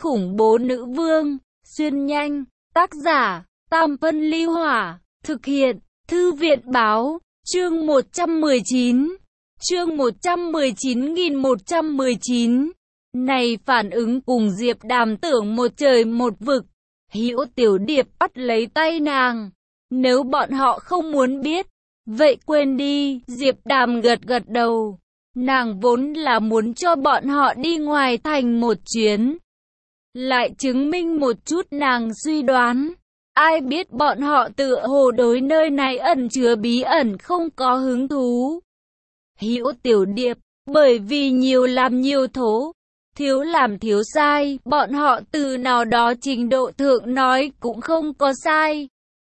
khủng bố nữ vương, xuyên nhanh, tác giả, Tam Phân Ly Hỏa, thực hiện, Thư viện Báo, chương 119, chương 119.119. Này phản ứng cùng Diệp Đàm tưởng một trời một vực, Hữu Tiểu Điệp bắt lấy tay nàng. Nếu bọn họ không muốn biết, vậy quên đi, Diệp Đàm gật gật đầu. Nàng vốn là muốn cho bọn họ đi ngoài thành một chuyến, lại chứng minh một chút nàng suy đoán. Ai biết bọn họ tựa hồ đối nơi này ẩn chứa bí ẩn không có hứng thú. Hữu Tiểu Điệp, bởi vì nhiều làm nhiều thố, thiếu làm thiếu sai, bọn họ từ nào đó trình độ thượng nói cũng không có sai.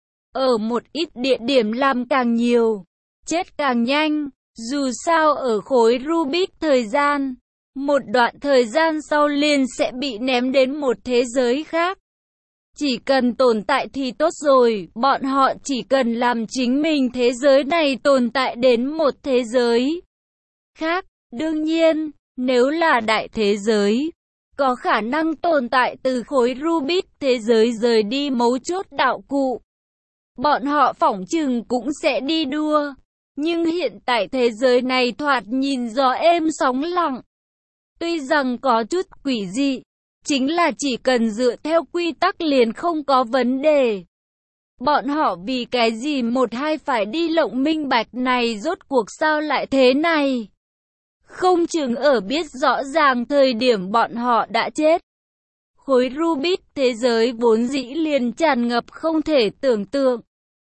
Ở một ít địa điểm làm càng nhiều, chết càng nhanh. Dù sao ở khối Rubik thời gian, một đoạn thời gian sau liền sẽ bị ném đến một thế giới khác. Chỉ cần tồn tại thì tốt rồi, bọn họ chỉ cần làm chính mình thế giới này tồn tại đến một thế giới khác. Đương nhiên, nếu là đại thế giới, có khả năng tồn tại từ khối Rubik thế giới rời đi mấu chốt đạo cụ, bọn họ phỏng chừng cũng sẽ đi đua. Nhưng hiện tại thế giới này thoạt nhìn gió êm sóng lặng. Tuy rằng có chút quỷ dị, chính là chỉ cần dựa theo quy tắc liền không có vấn đề. Bọn họ vì cái gì một hai phải đi lộng minh bạch này, rốt cuộc sao lại thế này? Không chừng ở biết rõ ràng thời điểm bọn họ đã chết. Khối Rubik thế giới vốn dĩ liền tràn ngập không thể tưởng tượng.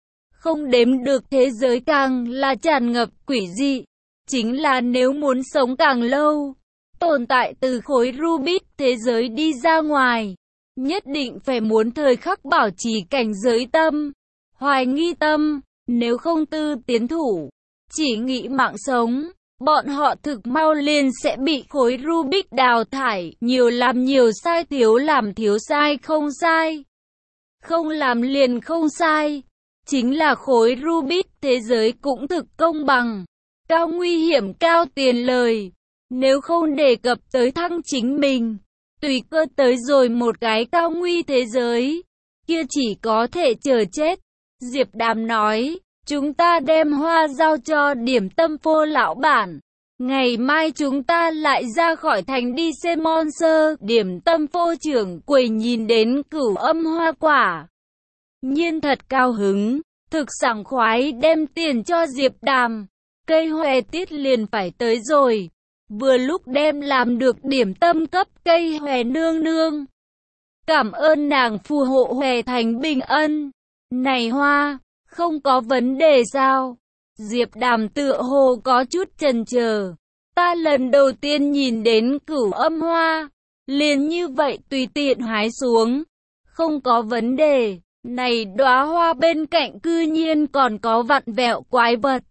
Không đếm được thế giới càng là tràn ngập quỷ dị. Chính là nếu muốn sống càng lâu, tồn tại từ khối Rubik thế giới đi ra ngoài, nhất định phải muốn thời khắc bảo trì cảnh giới tâm, hoài nghi tâm, nếu không tư tiến thủ, chỉ nghĩ mạng sống, bọn họ thực mau liền sẽ bị khối Rubik đào thải. Nhiều làm nhiều sai, thiếu làm thiếu sai, không sai, không làm liền không sai. Chính là khối Rubik thế giới cũng thực công bằng, cao nguy hiểm cao tiền lời. Nếu không đề cập tới thăng chính mình, tùy cơ tới rồi một cái cao nguy thế giới, kia chỉ có thể chờ chết. Diệp Đàm nói, chúng ta đem hoa giao cho điểm tâm phô lão bản. Ngày mai chúng ta lại ra khỏi thành đi xem monster. Điểm tâm phô trưởng quầy nhìn đến Cửu Âm hoa quả, nhiên thật cao hứng, thực sảng khoái đem tiền cho Diệp Đàm. Cây hòe tiết liền phải tới rồi, vừa lúc đem làm được điểm tâm cấp cây hòe nương nương. Cảm ơn nàng phù hộ hòe thành bình ân. Này hoa, không có vấn đề sao? Diệp Đàm tựa hồ có chút chần chờ. Ta lần đầu tiên nhìn đến Cửu Âm hoa, liền như vậy tùy tiện hái xuống, không có vấn đề. Này đóa hoa bên cạnh cư nhiên còn có vặn vẹo quái vật.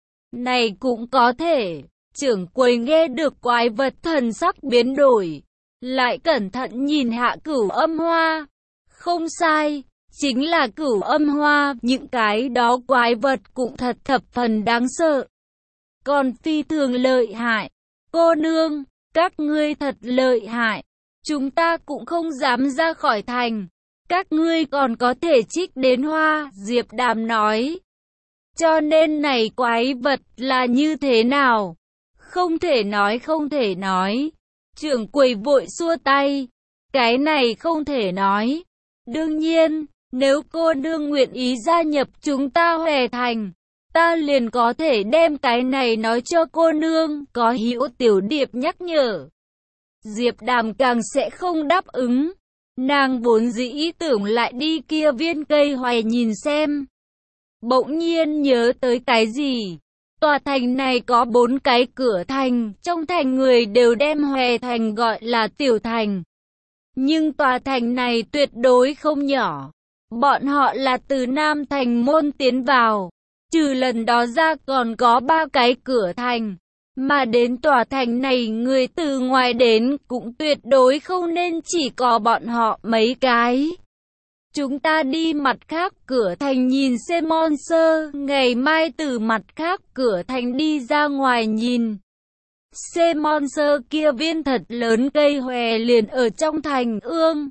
Này cũng có thể. Trưởng quầy nghe được quái vật thần sắc biến đổi, lại cẩn thận nhìn hạ Cửu Âm hoa. Không sai, chính là Cửu Âm hoa, những cái đó quái vật cũng thật thập phần đáng sợ. Còn phi thường lợi hại. Cô nương, các ngươi thật lợi hại. Chúng ta cũng không dám ra khỏi thành. Các ngươi còn có thể trích đến hoa, Diệp Đàm nói. Cho nên này quái vật là như thế nào? Không thể nói, không thể nói. Trưởng quầy vội xua tay. Cái này không thể nói. Đương nhiên, nếu cô nương nguyện ý gia nhập chúng ta hòe thành, ta liền có thể đem cái này nói cho cô nương. Có Hữu Tiểu Điệp nhắc nhở, Diệp Đàm càng sẽ không đáp ứng. Nàng vốn dĩ ý tưởng lại đi kia viên cây hoài nhìn xem. Bỗng nhiên nhớ tới cái gì. Tòa thành này có 4 cái cửa thành, trong thành người đều đem hòe thành gọi là tiểu thành. Nhưng tòa thành này tuyệt đối không nhỏ. Bọn họ là từ Nam Thành môn tiến vào. Trừ lần đó ra còn có 3 cái cửa thành. Mà đến tòa thành này người từ ngoài đến cũng tuyệt đối không nên chỉ có bọn họ mấy cái. Chúng ta đi mặt khác cửa thành nhìn xem monster, ngày mai từ mặt khác cửa thành đi ra ngoài nhìn Monster kia viên thật lớn cây hòe liền ở trong thành ương.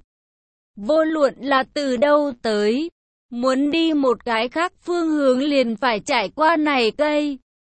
Vô luận là từ đâu tới, muốn đi một cái khác phương hướng liền phải trải qua này cây.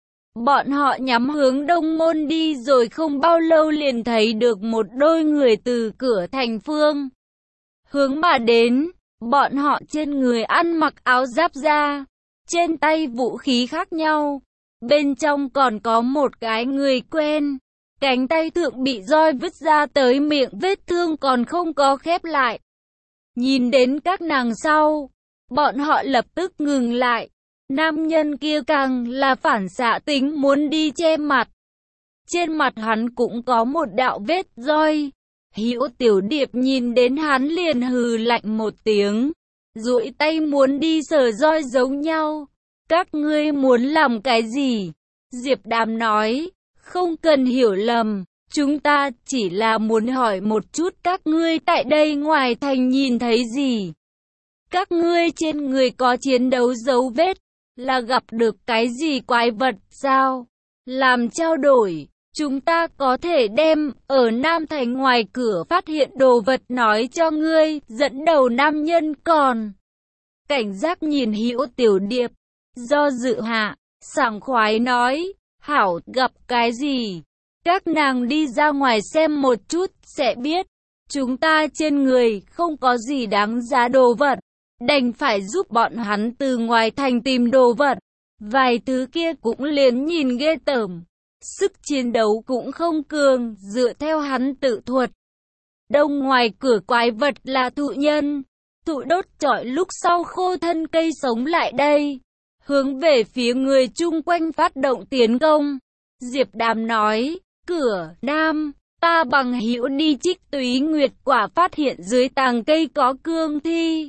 Bọn họ nhắm hướng đông môn đi rồi không bao lâu liền thấy được một đôi người từ cửa thành phương hướng mà đến. Bọn họ trên người ăn mặc áo giáp da, trên tay vũ khí khác nhau. Bên trong còn có một cái người quen, cánh tay thượng bị roi vứt ra tới miệng vết thương còn không có khép lại. Nhìn đến các nàng sau, bọn họ lập tức ngừng lại. Nam nhân kia càng là phản xạ tính muốn đi che mặt. Trên mặt hắn cũng có một đạo vết roi. Hữu Tiểu Điệp nhìn đến hắn liền hừ lạnh một tiếng, duỗi tay muốn đi sờ roi giống nhau. Các ngươi muốn làm cái gì? Diệp Đàm nói, không cần hiểu lầm, chúng ta chỉ là muốn hỏi một chút các ngươi tại đây ngoài thành nhìn thấy gì? Các ngươi trên người có chiến đấu dấu vết, là gặp được cái gì quái vật sao? Làm trao đổi, chúng ta có thể đem ở Nam Thành ngoài cửa phát hiện đồ vật nói cho ngươi. Dẫn đầu nam nhân còn cảnh giác nhìn Hữu Tiểu Điệp, do dự hạ, sảng khoái nói, hảo, gặp cái gì? Các nàng đi ra ngoài xem một chút sẽ biết. Chúng ta trên người không có gì đáng giá đồ vật, đành phải giúp bọn hắn từ ngoài thành tìm đồ vật. Vài thứ kia cũng liền nhìn ghê tởm, sức chiến đấu cũng không cường. Dựa theo hắn tự thuật, đông ngoài cửa quái vật là thụ nhân, thụ đốt trọi lúc sau khô thân cây sống lại đây, hướng về phía người chung quanh phát động tiến công. Diệp Đàm nói, cửa Nam, ta bằng hữu đi trích túy nguyệt quả phát hiện dưới tàng cây có cương thi,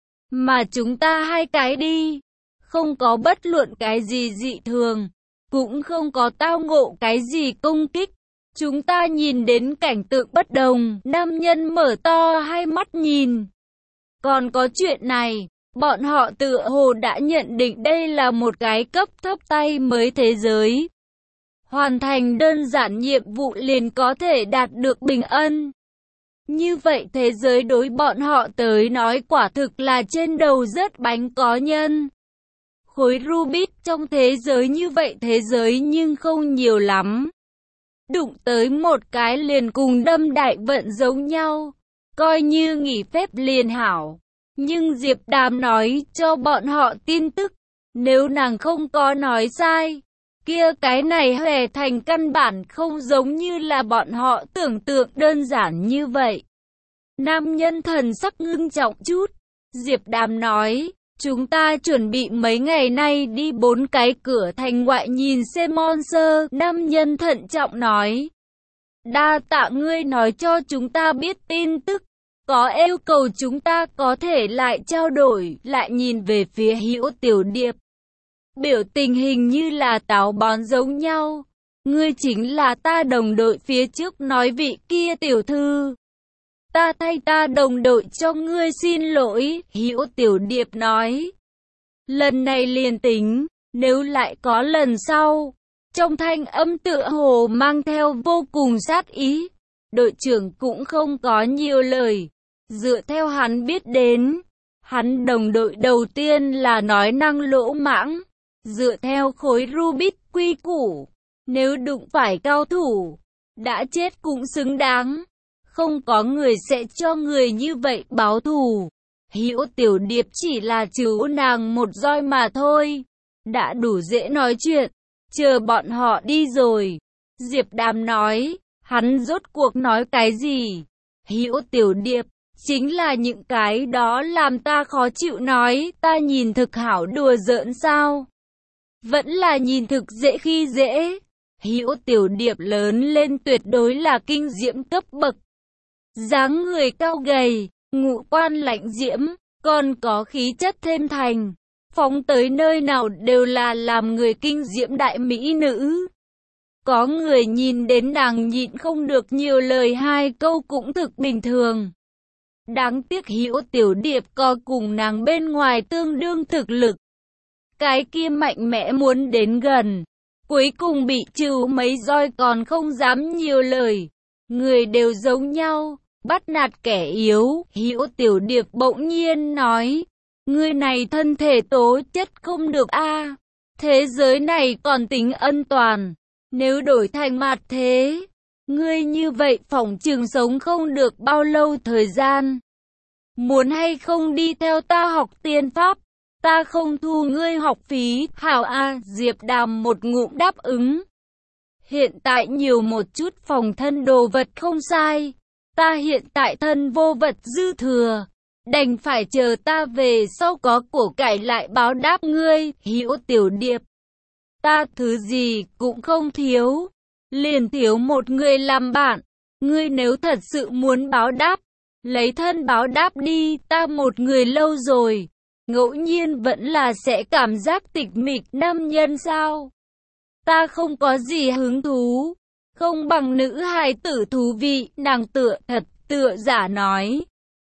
mà chúng ta hai cái đi, không có bất luận cái gì dị thường, cũng không có tao ngộ cái gì công kích. Chúng ta nhìn đến cảnh tượng bất đồng. Nam nhân mở to hai mắt nhìn. Còn có chuyện này, bọn họ tựa hồ đã nhận định đây là một cái cấp thấp tay mới thế giới. Hoàn thành đơn giản nhiệm vụ liền có thể đạt được bình ân. Như vậy thế giới đối bọn họ tới nói quả thực là trên đầu rớt bánh có nhân. Khối Rubik trong thế giới như vậy thế giới nhưng không nhiều lắm. Đụng tới một cái liền cùng đâm đại vận giống nhau, coi như nghỉ phép liền hảo. Nhưng Diệp Đàm nói cho bọn họ tin tức, nếu nàng không có nói sai, kia cái này hề thành căn bản không giống như là bọn họ tưởng tượng đơn giản như vậy. Nam nhân thần sắc ngưng trọng chút, Diệp Đàm nói, chúng ta chuẩn bị mấy ngày nay đi 4 cái cửa thành ngoại nhìn xem monster. Nam nhân thận trọng nói, đa tạ ngươi nói cho chúng ta biết tin tức, có yêu cầu chúng ta có thể lại trao đổi. Lại nhìn về phía Hữu Tiểu Điệp, biểu tình hình như là táo bón giống nhau. Ngươi chính là ta đồng đội phía trước nói vị kia tiểu thư. Ta thay ta đồng đội cho ngươi xin lỗi. Hữu Tiểu Điệp nói, lần này liền tính, nếu lại có lần sau. Trong thanh âm tựa hồ mang theo vô cùng sát ý. Đội trưởng cũng không có nhiều lời. Dựa theo hắn biết đến, hắn đồng đội đầu tiên là nói năng lỗ mãng. Dựa theo khối Rubik quy củ, nếu đụng phải cao thủ, đã chết cũng xứng đáng. Không có người sẽ cho người như vậy báo thù. Hữu Tiểu Điệp chỉ là trừ nàng một roi mà thôi, đã đủ dễ nói chuyện. Chờ bọn họ đi rồi, Diệp Đàm nói, hắn rốt cuộc nói cái gì? Hữu Tiểu Điệp, chính là những cái đó làm ta khó chịu nói. Ta nhìn thực hảo đùa giỡn sao? Vẫn là nhìn thực dễ khi dễ. Hữu Tiểu Điệp lớn lên tuyệt đối là kinh diễm cấp bậc. Dáng người cao gầy, ngũ quan lãnh diễm, còn có khí chất thêm thành. Phóng tới nơi nào đều là làm người kinh diễm đại mỹ nữ. Có người nhìn đến nàng nhịn không được nhiều lời, 2 câu cũng thực bình thường. Đáng tiếc Hữu Tiểu Điệp có cùng nàng bên ngoài tương đương thực lực. Cái kia mạnh mẽ muốn đến gần, cuối cùng bị trừ mấy roi còn không dám nhiều lời. Người đều giống nhau, bắt nạt kẻ yếu. Hữu Tiểu Điệp bỗng nhiên nói, ngươi này thân thể tố chất không được a. Thế giới này còn tính an toàn, nếu đổi thành mặt thế, ngươi như vậy phỏng chừng sống không được bao lâu thời gian. Muốn hay không đi theo ta học tiên pháp, ta không thu ngươi học phí. Hảo a. Diệp Đàm một ngụm đáp ứng. Hiện tại nhiều một chút phòng thân đồ vật không sai, ta hiện tại thân vô vật dư thừa, đành phải chờ ta về sau có của cải lại báo đáp ngươi. Hữu Tiểu Điệp, ta thứ gì cũng không thiếu, liền thiếu một người làm bạn. Ngươi nếu thật sự muốn báo đáp, lấy thân báo đáp đi. Ta một người lâu rồi, ngẫu nhiên vẫn là sẽ cảm giác tịch mịch nam nhân sao. Ta không có gì hứng thú, không bằng nữ hài tử thú vị. Nàng tựa thật tựa giả nói.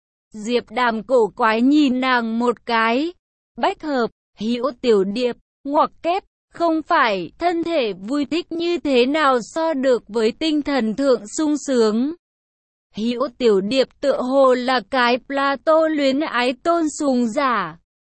Diệp Đàm cổ quái nhìn nàng một cái. Bách hợp, Hữu Tiểu Điệp, ngoặc kép, không phải thân thể vui thích như thế nào so được với tinh thần thượng sung sướng. Hữu Tiểu Điệp tựa hồ là cái Plato luyến ái tôn sùng giả.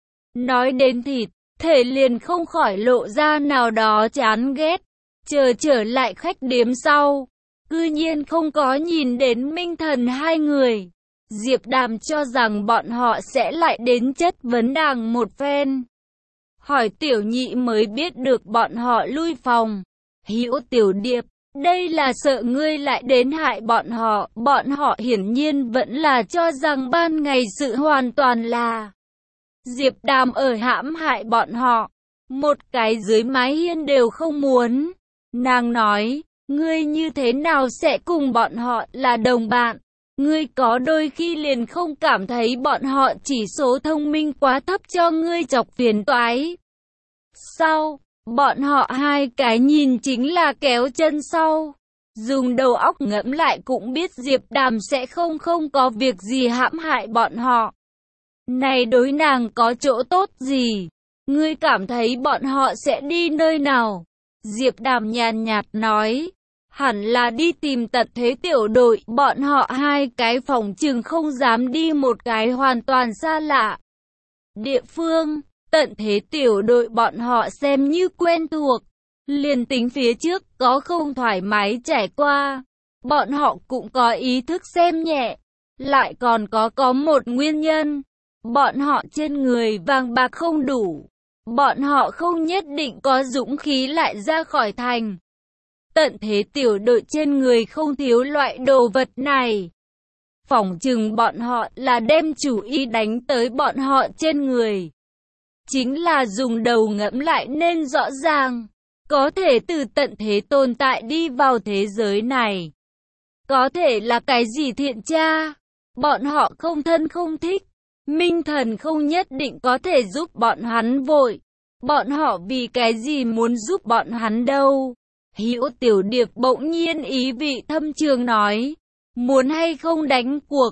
Nói đến thịt, thể liền không khỏi lộ ra nào đó chán ghét. Chờ trở lại khách điếm sau, cư nhiên không có nhìn đến Minh Thần hai người. Diệp Đàm cho rằng bọn họ sẽ lại đến chất vấn nàng một phen. Hỏi Tiểu Nhị mới biết được bọn họ lui phòng. Hữu Tiểu Điệp, đây là sợ ngươi lại đến hại bọn họ. Bọn họ hiển nhiên vẫn là cho rằng ban ngày sự hoàn toàn là Diệp Đàm ở hãm hại bọn họ. Một cái dưới mái hiên đều không muốn. Nàng nói, ngươi như thế nào sẽ cùng bọn họ là đồng bạn? Ngươi có đôi khi liền không cảm thấy bọn họ chỉ số thông minh quá thấp cho ngươi chọc phiền toái. Sau, bọn họ hai cái nhìn chính là kéo chân sau. Dùng đầu óc ngẫm lại cũng biết Diệp Đàm sẽ không có việc gì hãm hại bọn họ. Này đối nàng có chỗ tốt gì? Ngươi cảm thấy bọn họ sẽ đi nơi nào? Diệp Đàm nhàn nhạt nói, hẳn là đi tìm Tận Thế tiểu đội. Bọn họ hai cái phòng chừng không dám đi một cái hoàn toàn xa lạ địa phương. Tận Thế tiểu đội bọn họ xem như quen thuộc, liền tính phía trước có không thoải mái trải qua, bọn họ cũng có ý thức xem nhẹ. Lại còn có một nguyên nhân, bọn họ trên người vàng bạc không đủ, bọn họ không nhất định có dũng khí lại ra khỏi thành. Tận Thế tiểu đội trên người không thiếu loại đồ vật này. Phỏng chừng bọn họ là đem chủ ý đánh tới bọn họ trên người. Chính là dùng đầu ngẫm lại nên rõ ràng, có thể từ tận thế tồn tại đi vào thế giới này. Có thể là cái gì thiện tra, bọn họ không thân không thích. Minh Thần không nhất định có thể giúp bọn hắn vội. Bọn họ vì cái gì muốn giúp bọn hắn đâu? Hữu Tiểu Điệp bỗng nhiên ý vị thâm trường nói, muốn hay không đánh cuộc?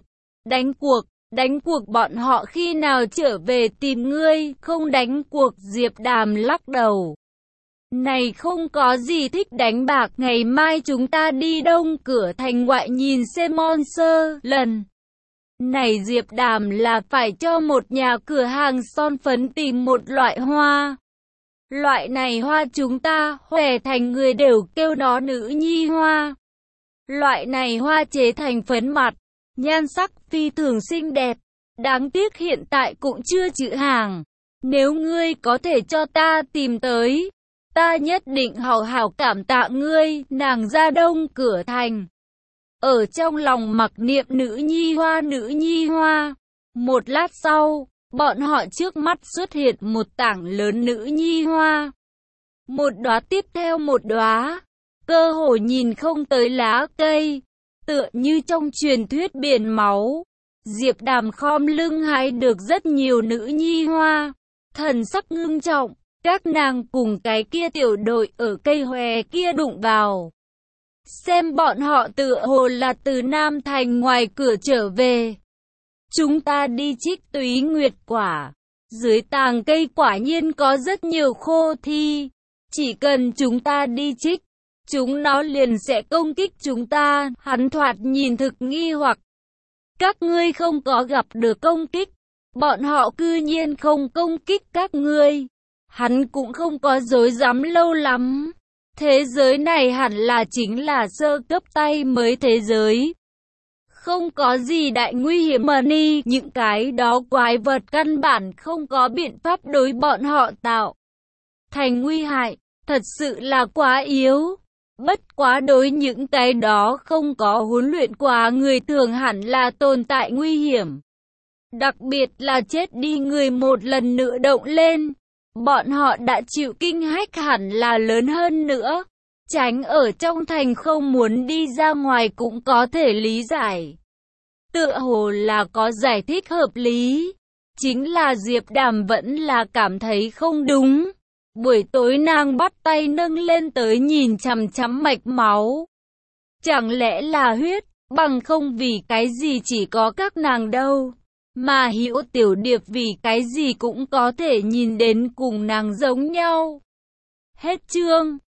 Đánh cuộc bọn họ khi nào trở về tìm ngươi? Không đánh cuộc. Diệp Đàm lắc đầu. Này không có gì thích đánh bạc. Ngày mai chúng ta đi Đông Cửa Thành ngoại nhìn xem monster lần này. Diệp Đàm là phải cho một nhà cửa hàng son phấn tìm một loại hoa. Loại này hoa chúng ta Hoè Thành người đều kêu nó nữ nhi hoa. Loại này hoa chế thành phấn mặt, nhan sắc phi thường xinh đẹp. Đáng tiếc hiện tại cũng chưa chữ hàng. Nếu ngươi có thể cho ta tìm tới, ta nhất định hào hào cảm tạ ngươi. Nàng ra Đông Cửa Thành, ở trong lòng mặc niệm nữ nhi hoa, nữ nhi hoa. Một lát sau, bọn họ trước mắt xuất hiện một tảng lớn nữ nhi hoa. Một đóa tiếp theo một đóa, cơ hồ nhìn không tới lá cây, tựa như trong truyền thuyết biển máu. Diệp Đàm khom lưng hái được rất nhiều nữ nhi hoa, thần sắc ngưng trọng. Các nàng cùng cái kia tiểu đội ở cây hòe kia đụng vào. Xem bọn họ tựa hồ là từ Nam Thành ngoài cửa trở về. Chúng ta đi trích túy nguyệt quả. Dưới tàng cây quả nhiên có rất nhiều khô thi. Chỉ cần chúng ta đi trích, chúng nó liền sẽ công kích chúng ta. Hắn thoạt nhìn thực nghi hoặc. Các ngươi không có gặp được công kích. Bọn họ cư nhiên không công kích các ngươi. Hắn cũng không có dối dám lâu lắm. Thế giới này hẳn là chính là sơ cấp tay mới thế giới. Không có gì đại nguy hiểm mà ni. Những cái đó quái vật căn bản không có biện pháp đối bọn họ tạo thành nguy hại. Thật sự là quá yếu. Bất quá đối những cái đó không có huấn luyện quá người thường hẳn là tồn tại nguy hiểm. Đặc biệt là chết đi người một lần nữa động lên. Bọn họ đã chịu kinh hách hẳn là lớn hơn nữa. Tránh ở trong thành không muốn đi ra ngoài cũng có thể lý giải. Tựa hồ là có giải thích hợp lý. Chính là Diệp Đàm vẫn là cảm thấy không đúng. Buổi tối nàng bắt tay nâng lên tới nhìn chằm chằm mạch máu. Chẳng lẽ là huyết, bằng không vì cái gì chỉ có các nàng đâu. Mà Hữu Tiểu Điệp vì cái gì cũng có thể nhìn đến cùng nàng giống nhau. Hết chương.